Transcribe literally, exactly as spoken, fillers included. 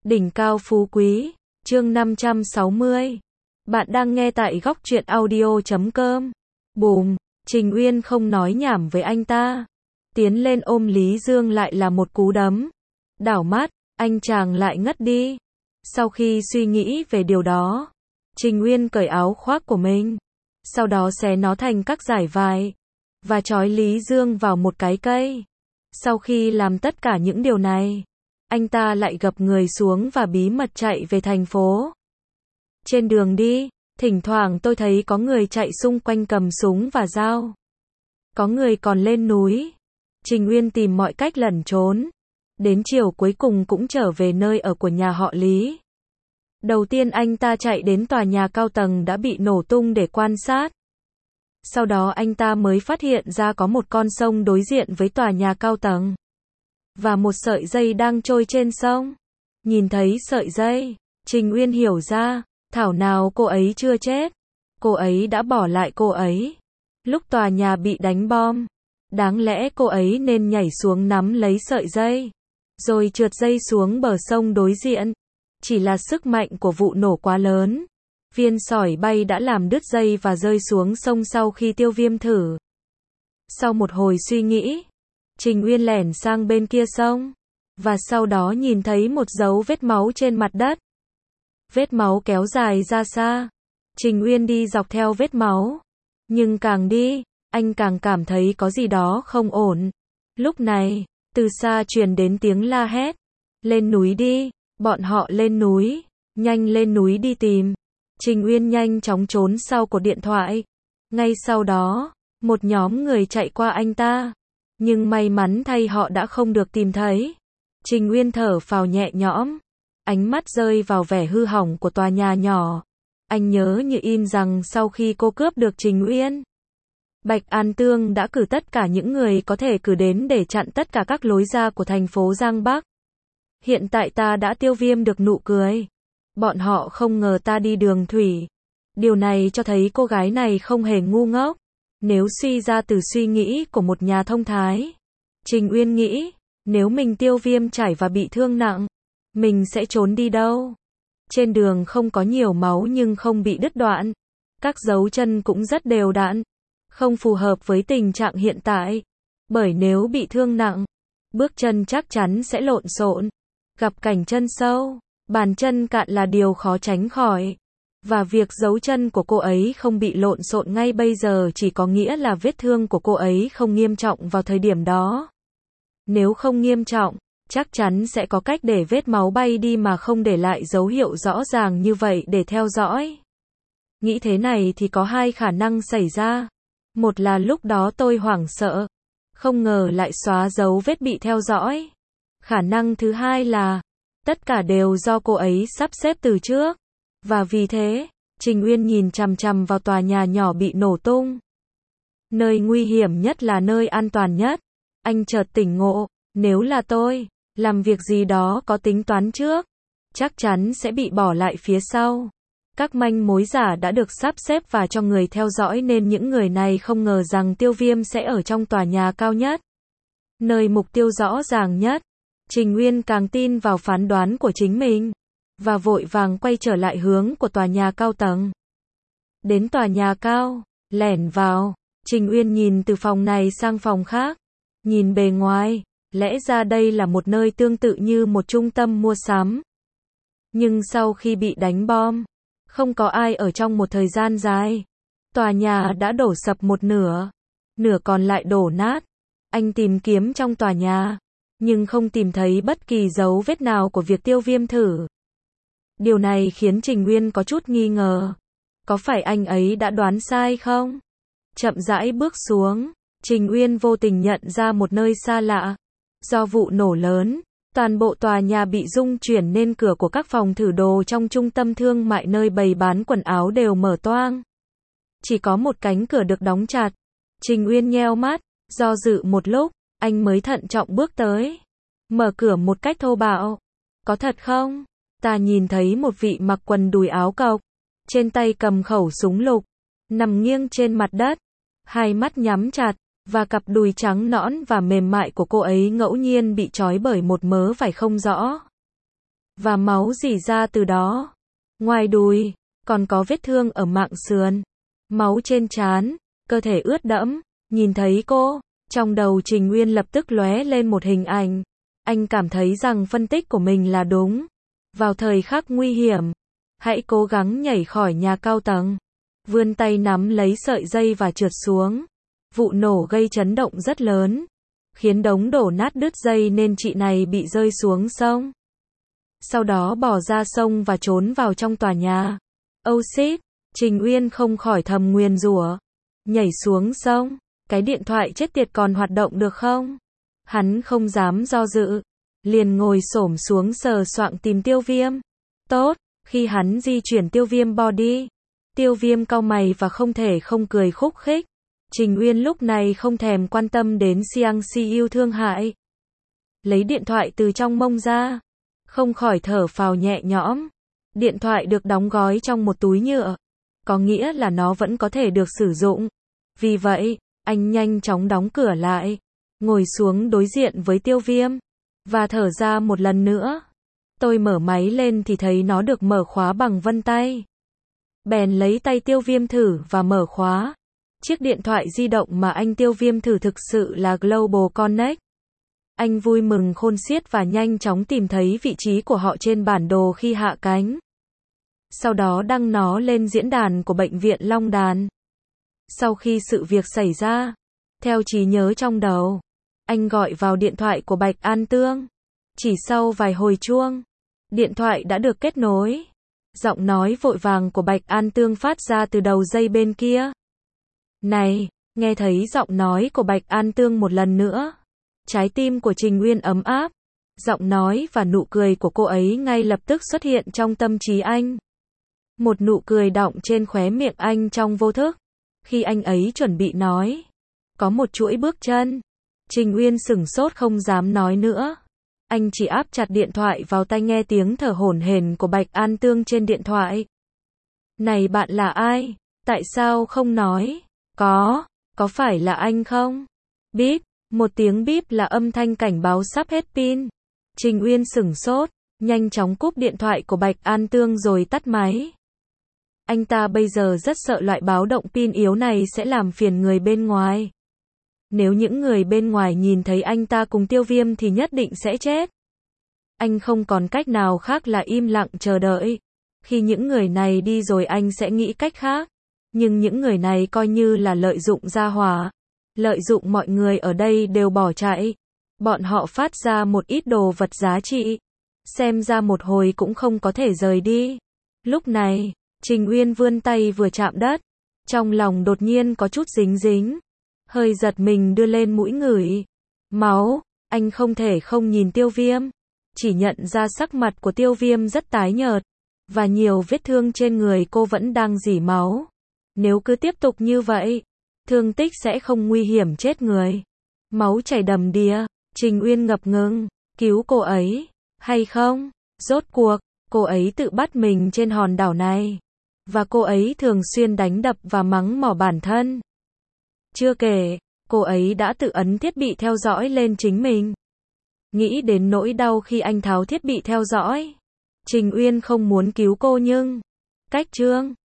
Đỉnh cao phú quý, chương năm trăm sáu mươi. Bạn đang nghe tại góc truyện audio chấm com. Bùm, Trình Uyên không nói nhảm với anh ta. Tiến lên ôm Lý Dương lại là một cú đấm. Đảo mắt, anh chàng lại ngất đi. Sau khi suy nghĩ về điều đó, Trình Uyên cởi áo khoác của mình. Sau đó xé nó thành các dải vải. Và trói Lý Dương vào một cái cây. Sau khi làm tất cả những điều này, anh ta lại gập người xuống và bí mật chạy về thành phố. Trên đường đi, thỉnh thoảng tôi thấy có người chạy xung quanh cầm súng và dao. Có người còn lên núi. Trình Uyên tìm mọi cách lẩn trốn. Đến chiều cuối cùng cũng trở về nơi ở của nhà họ Lý. Đầu tiên anh ta chạy đến tòa nhà cao tầng đã bị nổ tung để quan sát. Sau đó anh ta mới phát hiện ra có một con sông đối diện với tòa nhà cao tầng. Và một sợi dây đang trôi trên sông. Nhìn thấy sợi dây, Trình Uyên hiểu ra, thảo nào cô ấy chưa chết. Cô ấy đã bỏ lại cô ấy. Lúc tòa nhà bị đánh bom, đáng lẽ cô ấy nên nhảy xuống nắm lấy sợi dây, rồi trượt dây xuống bờ sông đối diện. Chỉ là sức mạnh của vụ nổ quá lớn. Viên sỏi bay đã làm đứt dây và rơi xuống sông sau khi Tiêu Viêm thử. Sau một hồi suy nghĩ, Trình Uyên lẻn sang bên kia sông, và sau đó nhìn thấy một dấu vết máu trên mặt đất. Vết máu kéo dài ra xa. Trình Uyên đi dọc theo vết máu. Nhưng càng đi, anh càng cảm thấy có gì đó không ổn. Lúc này, từ xa truyền đến tiếng la hét. Lên núi đi, bọn họ lên núi, nhanh lên núi đi tìm. Trình Uyên nhanh chóng trốn sau cột điện thoại. Ngay sau đó, một nhóm người chạy qua anh ta. Nhưng may mắn thay họ đã không được tìm thấy. Trình Uyên thở phào nhẹ nhõm. Ánh mắt rơi vào vẻ hư hỏng của tòa nhà nhỏ. Anh nhớ như in rằng sau khi cô cướp được Trình Uyên, Bạch An Tương đã cử tất cả những người có thể cử đến để chặn tất cả các lối ra của thành phố Giang Bắc. Hiện tại ta đã Tiêu Viêm được nụ cười. Bọn họ không ngờ ta đi đường thủy. Điều này cho thấy cô gái này không hề ngu ngốc. Nếu suy ra từ suy nghĩ của một nhà thông thái, Trình Uyên nghĩ, nếu mình Tiêu Viêm chảy và bị thương nặng, mình sẽ trốn đi đâu? Trên đường không có nhiều máu nhưng không bị đứt đoạn. Các dấu chân cũng rất đều đặn. Không phù hợp với tình trạng hiện tại. Bởi nếu bị thương nặng, bước chân chắc chắn sẽ lộn xộn. Gặp cảnh chân sâu, bàn chân cạn là điều khó tránh khỏi. Và việc dấu chân của cô ấy không bị lộn xộn ngay bây giờ chỉ có nghĩa là vết thương của cô ấy không nghiêm trọng vào thời điểm đó. Nếu không nghiêm trọng, chắc chắn sẽ có cách để vết máu bay đi mà không để lại dấu hiệu rõ ràng như vậy để theo dõi. Nghĩ thế này thì có hai khả năng xảy ra. Một là lúc đó tôi hoảng sợ, không ngờ lại xóa dấu vết bị theo dõi. Khả năng thứ hai là tất cả đều do cô ấy sắp xếp từ trước. Và vì thế, Trình Uyên nhìn chằm chằm vào tòa nhà nhỏ bị nổ tung. Nơi nguy hiểm nhất là nơi an toàn nhất. Anh chợt tỉnh ngộ, nếu là tôi, làm việc gì đó có tính toán trước, chắc chắn sẽ bị bỏ lại phía sau. Các manh mối giả đã được sắp xếp và cho người theo dõi nên những người này không ngờ rằng Tiêu Viêm sẽ ở trong tòa nhà cao nhất. Nơi mục tiêu rõ ràng nhất. Trình Uyên càng tin vào phán đoán của chính mình. Và vội vàng quay trở lại hướng của tòa nhà cao tầng. Đến tòa nhà cao, lẻn vào, Trình Uyên nhìn từ phòng này sang phòng khác. Nhìn bề ngoài, lẽ ra đây là một nơi tương tự như một trung tâm mua sắm. Nhưng sau khi bị đánh bom, không có ai ở trong một thời gian dài. Tòa nhà đã đổ sập một nửa, nửa còn lại đổ nát. Anh tìm kiếm trong tòa nhà, nhưng không tìm thấy bất kỳ dấu vết nào của việc Tiêu Viêm thử. Điều này khiến Trình Uyên có chút nghi ngờ. Có phải anh ấy đã đoán sai không? Chậm rãi bước xuống, Trình Uyên vô tình nhận ra một nơi xa lạ. Do vụ nổ lớn, toàn bộ tòa nhà bị rung chuyển nên cửa của các phòng thử đồ trong trung tâm thương mại nơi bày bán quần áo đều mở toang. Chỉ có một cánh cửa được đóng chặt. Trình Uyên nheo mắt, do dự một lúc, anh mới thận trọng bước tới. Mở cửa một cách thô bạo. Có thật không? Ta nhìn thấy một vị mặc quần đùi áo cộc, trên tay cầm khẩu súng lục, nằm nghiêng trên mặt đất, hai mắt nhắm chặt, và cặp đùi trắng nõn và mềm mại của cô ấy ngẫu nhiên bị trói bởi một mớ vải không rõ. và máu rỉ ra từ đó. Ngoài đùi, còn có vết thương ở mạng sườn, máu trên trán, cơ thể ướt đẫm. Nhìn thấy cô, trong đầu Trình Uyên lập tức lóe lên một hình ảnh. Anh cảm thấy rằng phân tích của mình là đúng. Vào thời khắc nguy hiểm, hãy cố gắng nhảy khỏi nhà cao tầng. Vươn tay nắm lấy sợi dây và trượt xuống. Vụ nổ gây chấn động rất lớn, khiến đống đổ nát đứt dây nên chị này bị rơi xuống sông. Sau đó bỏ ra sông và trốn vào trong tòa nhà. Oh shit, Trình Uyên không khỏi thầm nguyền rủa. Nhảy xuống sông, cái điện thoại chết tiệt còn hoạt động được không? Hắn không dám do dự, liền ngồi xổm xuống sờ soạng tìm Tiêu Viêm. Tốt, khi hắn di chuyển Tiêu Viêm body, Tiêu Viêm cau mày và không thể không cười khúc khích. Trình Uyên lúc này không thèm quan tâm đến Xiang Si yêu thương hại. Lấy điện thoại từ trong mông ra, không khỏi thở phào nhẹ nhõm. Điện thoại được đóng gói trong một túi nhựa, có nghĩa là nó vẫn có thể được sử dụng. Vì vậy, anh nhanh chóng đóng cửa lại, ngồi xuống đối diện với Tiêu Viêm, và thở ra một lần nữa. Tôi mở máy lên thì thấy nó được mở khóa bằng vân tay. Bèn lấy tay Tiêu Viêm thử và mở khóa. Chiếc điện thoại di động mà anh Tiêu Viêm thử thực sự là Global Connect. Anh vui mừng khôn xiết và nhanh chóng tìm thấy vị trí của họ trên bản đồ khi hạ cánh. Sau đó đăng nó lên diễn đàn của bệnh viện Long Đàn. Sau khi sự việc xảy ra, theo trí nhớ trong đầu, anh gọi vào điện thoại của Bạch An Tương. Chỉ sau vài hồi chuông, điện thoại đã được kết nối. Giọng nói vội vàng của Bạch An Tương phát ra từ đầu dây bên kia. Này, nghe thấy giọng nói của Bạch An Tương một lần nữa, trái tim của Trình Uyên ấm áp. Giọng nói và nụ cười của cô ấy ngay lập tức xuất hiện trong tâm trí anh. Một nụ cười đọng trên khóe miệng anh trong vô thức. Khi anh ấy chuẩn bị nói, có một chuỗi bước chân. Trình Uyên sửng sốt không dám nói nữa. Anh chỉ áp chặt điện thoại vào tai nghe tiếng thở hổn hển của Bạch An Tương trên điện thoại. Này bạn là ai? Tại sao không nói? Có, có phải là anh không? Bíp, một tiếng bíp là âm thanh cảnh báo sắp hết pin. Trình Uyên sửng sốt, nhanh chóng cúp điện thoại của Bạch An Tương rồi tắt máy. Anh ta bây giờ rất sợ loại báo động pin yếu này sẽ làm phiền người bên ngoài. Nếu những người bên ngoài nhìn thấy anh ta cùng Tiêu Viêm thì nhất định sẽ chết. Anh không còn cách nào khác là im lặng chờ đợi. Khi những người này đi rồi anh sẽ nghĩ cách khác. Nhưng những người này coi như là lợi dụng gia hỏa. Lợi dụng mọi người ở đây đều bỏ chạy. Bọn họ phát ra một ít đồ vật giá trị. Xem ra một hồi cũng không có thể rời đi. Lúc này, Trình Uyên vươn tay vừa chạm đất. Trong lòng đột nhiên có chút dính dính. Hơi giật mình đưa lên mũi ngửi. Máu, anh không thể không nhìn Tiêu Viêm. Chỉ nhận ra sắc mặt của Tiêu Viêm rất tái nhợt. Và nhiều vết thương trên người cô vẫn đang rỉ máu. Nếu cứ tiếp tục như vậy, thương tích sẽ không nguy hiểm chết người. Máu chảy đầm đìa, Trình Uyên ngập ngừng, cứu cô ấy, hay không? Rốt cuộc, cô ấy tự bắt mình trên hòn đảo này. Và cô ấy thường xuyên đánh đập và mắng mỏ bản thân. Chưa kể, cô ấy đã tự ấn thiết bị theo dõi lên chính mình. Nghĩ đến nỗi đau khi anh tháo thiết bị theo dõi. Trình Uyên không muốn cứu cô nhưng, cách chương